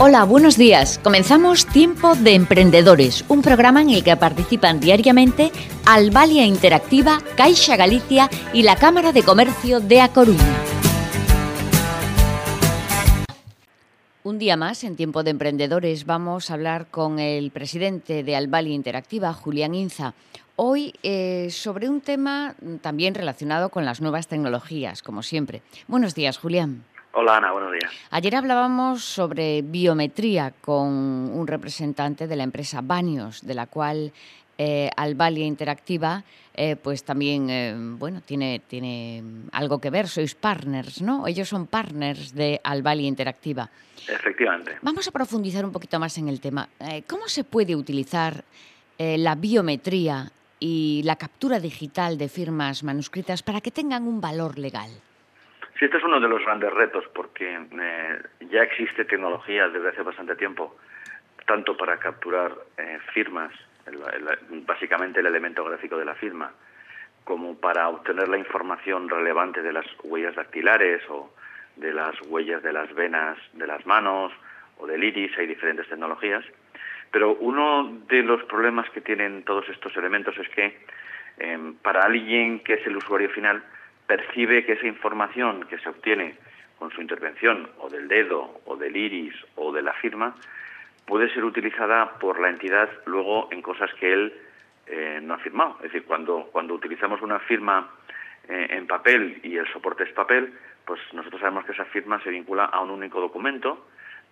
Hola, buenos días. Comenzamos Tiempo de Emprendedores, un programa en el que participan diariamente Albalia Interactiva, Caixa Galicia y la Cámara de Comercio de A Coruña. Un día más, en Tiempo de Emprendedores, vamos a hablar con el presidente de Albalia Interactiva, Julián Inza. Hoy sobre un tema también relacionado con las nuevas tecnologías, como siempre. Buenos días, Julián. Hola, Ana, buenos días. Ayer hablábamos sobre biometría con un representante de la empresa Banios, de la cual Albalia Interactiva pues también tiene algo que ver. Sois partners, ¿no? Ellos son partners de Albalia Interactiva. Efectivamente. Vamos a profundizar un poquito más en el tema. ¿Cómo se puede utilizar la biometría y la captura digital de firmas manuscritas para que tengan un valor legal? Sí, este es uno de los grandes retos porque ya existe tecnología desde hace bastante tiempo, tanto para capturar firmas, básicamente el elemento gráfico de la firma, como para obtener la información relevante de las huellas dactilares o de las huellas de las venas de las manos o del iris. Hay diferentes tecnologías. Pero uno de los problemas que tienen todos estos elementos es que para alguien que es el usuario final, percibe que esa información que se obtiene con su intervención o del dedo o del iris o de la firma puede ser utilizada por la entidad luego en cosas que él no ha firmado. Es decir, cuando utilizamos una firma en papel y el soporte es papel, pues nosotros sabemos que esa firma se vincula a un único documento.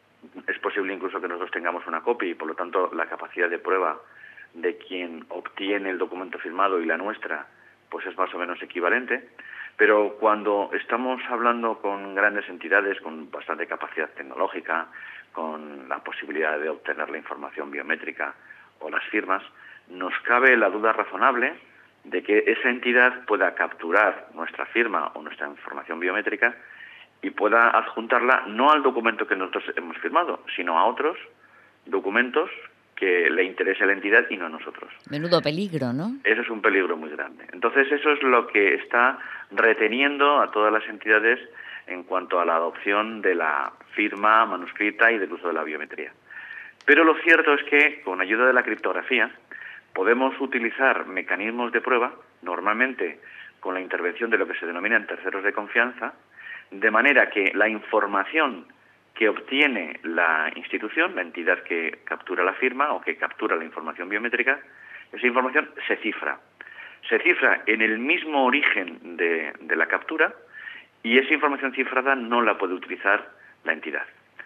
Es posible incluso que nosotros tengamos una copia y, por lo tanto, la capacidad de prueba de quien obtiene el documento firmado y la nuestra pues es más o menos equivalente. Pero cuando estamos hablando con grandes entidades con bastante capacidad tecnológica, con la posibilidad de obtener la información biométrica o las firmas, nos cabe la duda razonable de que esa entidad pueda capturar nuestra firma o nuestra información biométrica y pueda adjuntarla no al documento que nosotros hemos firmado, sino a otros documentos que le interese a la entidad y no a nosotros. Menudo peligro, ¿no? Eso es un peligro muy grande. Entonces, eso es lo que está reteniendo a todas las entidades en cuanto a la adopción de la firma manuscrita y del uso de la biometría. Pero lo cierto es que, con ayuda de la criptografía, podemos utilizar mecanismos de prueba, normalmente con la intervención de lo que se denominan terceros de confianza, de manera que la información que obtiene la institución, la entidad que captura la firma o que captura la información biométrica, esa información se cifra. Se cifra en el mismo origen de la captura y esa información cifrada no la puede utilizar la entidad.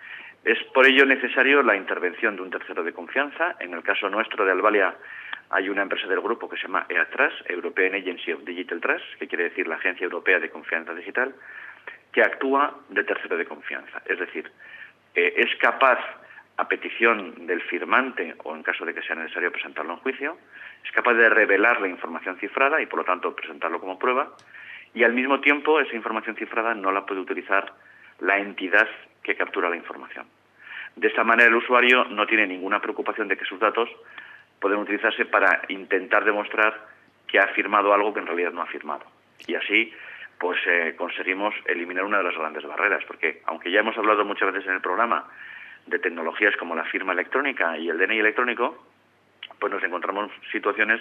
Es por ello necesario la intervención de un tercero de confianza. En el caso nuestro de Albalia hay una empresa del grupo que se llama EATRAS, European Agency of Digital Trust, que quiere decir la Agencia Europea de Confianza Digital, que actúa de tercero de confianza. Es decir, es capaz, a petición del firmante o en caso de que sea necesario presentarlo en juicio, es capaz de revelar la información cifrada y por lo tanto presentarlo como prueba, y al mismo tiempo esa información cifrada no la puede utilizar la entidad que captura la información. De esta manera el usuario no tiene ninguna preocupación de que sus datos pueden utilizarse para intentar demostrar que ha firmado algo que en realidad no ha firmado. Y así pues conseguimos eliminar una de las grandes barreras, porque aunque ya hemos hablado muchas veces en el programa de tecnologías como la firma electrónica y el DNI electrónico, pues nos encontramos situaciones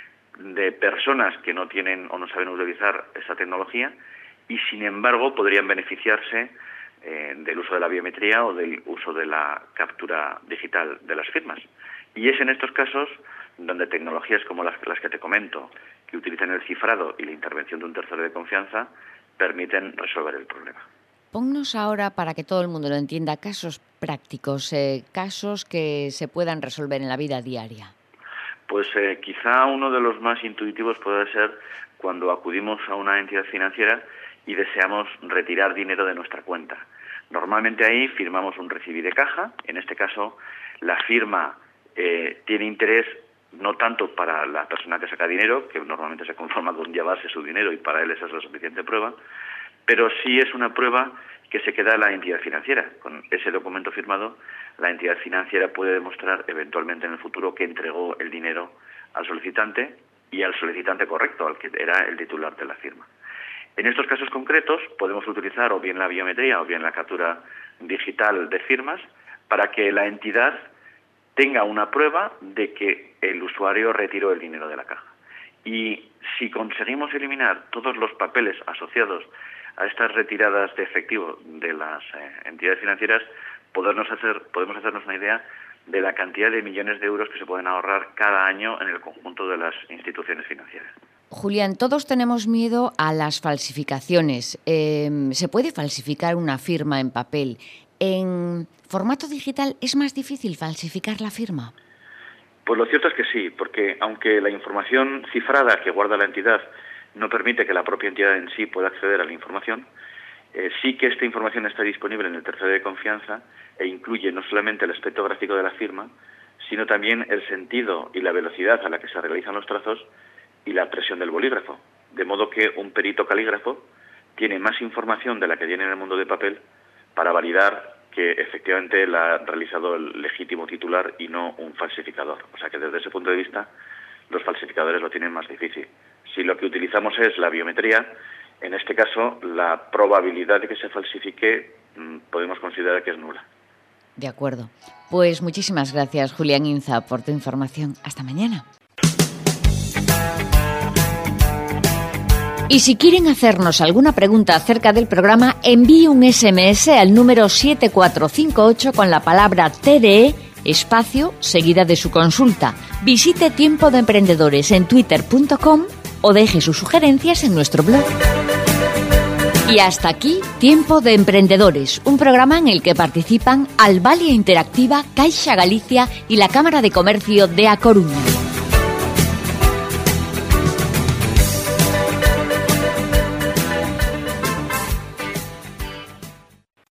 de personas que no tienen o no saben utilizar esa tecnología y sin embargo podrían beneficiarse del uso de la biometría o del uso de la captura digital de las firmas. Y es en estos casos donde tecnologías como las que te comento, que utilizan el cifrado y la intervención de un tercero de confianza, permiten resolver el problema. Ponnos ahora, para que todo el mundo lo entienda, casos prácticos, casos que se puedan resolver en la vida diaria. Pues quizá uno de los más intuitivos puede ser cuando acudimos a una entidad financiera y deseamos retirar dinero de nuestra cuenta. Normalmente ahí firmamos un recibí de caja. En este caso, la firma tiene interés no tanto para la persona que saca dinero, que normalmente se conforma con llevarse su dinero y para él esa es la suficiente prueba, pero sí es una prueba que se queda la entidad financiera. Con ese documento firmado, la entidad financiera puede demostrar eventualmente en el futuro que entregó el dinero al solicitante y al solicitante correcto, al que era el titular de la firma. En estos casos concretos podemos utilizar o bien la biometría o bien la captura digital de firmas para que la entidad tenga una prueba de que el usuario retiró el dinero de la caja. Y si conseguimos eliminar todos los papeles asociados a estas retiradas de efectivo de las entidades financieras, podemos hacernos una idea de la cantidad de millones de euros que se pueden ahorrar cada año en el conjunto de las instituciones financieras. Julián, todos tenemos miedo a las falsificaciones. ¿Se puede falsificar una firma en papel? ¿En formato digital es más difícil falsificar la firma? Pues lo cierto es que sí, porque aunque la información cifrada que guarda la entidad no permite que la propia entidad en sí pueda acceder a la información, sí que esta información está disponible en el tercero de confianza e incluye no solamente el aspecto gráfico de la firma, sino también el sentido y la velocidad a la que se realizan los trazos y la presión del bolígrafo. De modo que un perito calígrafo tiene más información de la que tiene en el mundo de papel para validar que efectivamente la ha realizado el legítimo titular y no un falsificador. O sea que desde ese punto de vista los falsificadores lo tienen más difícil. Si lo que utilizamos es la biometría, en este caso la probabilidad de que se falsifique podemos considerar que es nula. De acuerdo. Pues muchísimas gracias, Julián Inza, por tu información. Hasta mañana. Y si quieren hacernos alguna pregunta acerca del programa, envíe un SMS al número 7458 con la palabra TDE, espacio, seguida de su consulta. Visite Tiempo de Emprendedores en twitter.com o deje sus sugerencias en nuestro blog. Y hasta aquí, Tiempo de Emprendedores, un programa en el que participan Albalia Interactiva, Caixa Galicia y la Cámara de Comercio de A Coruña.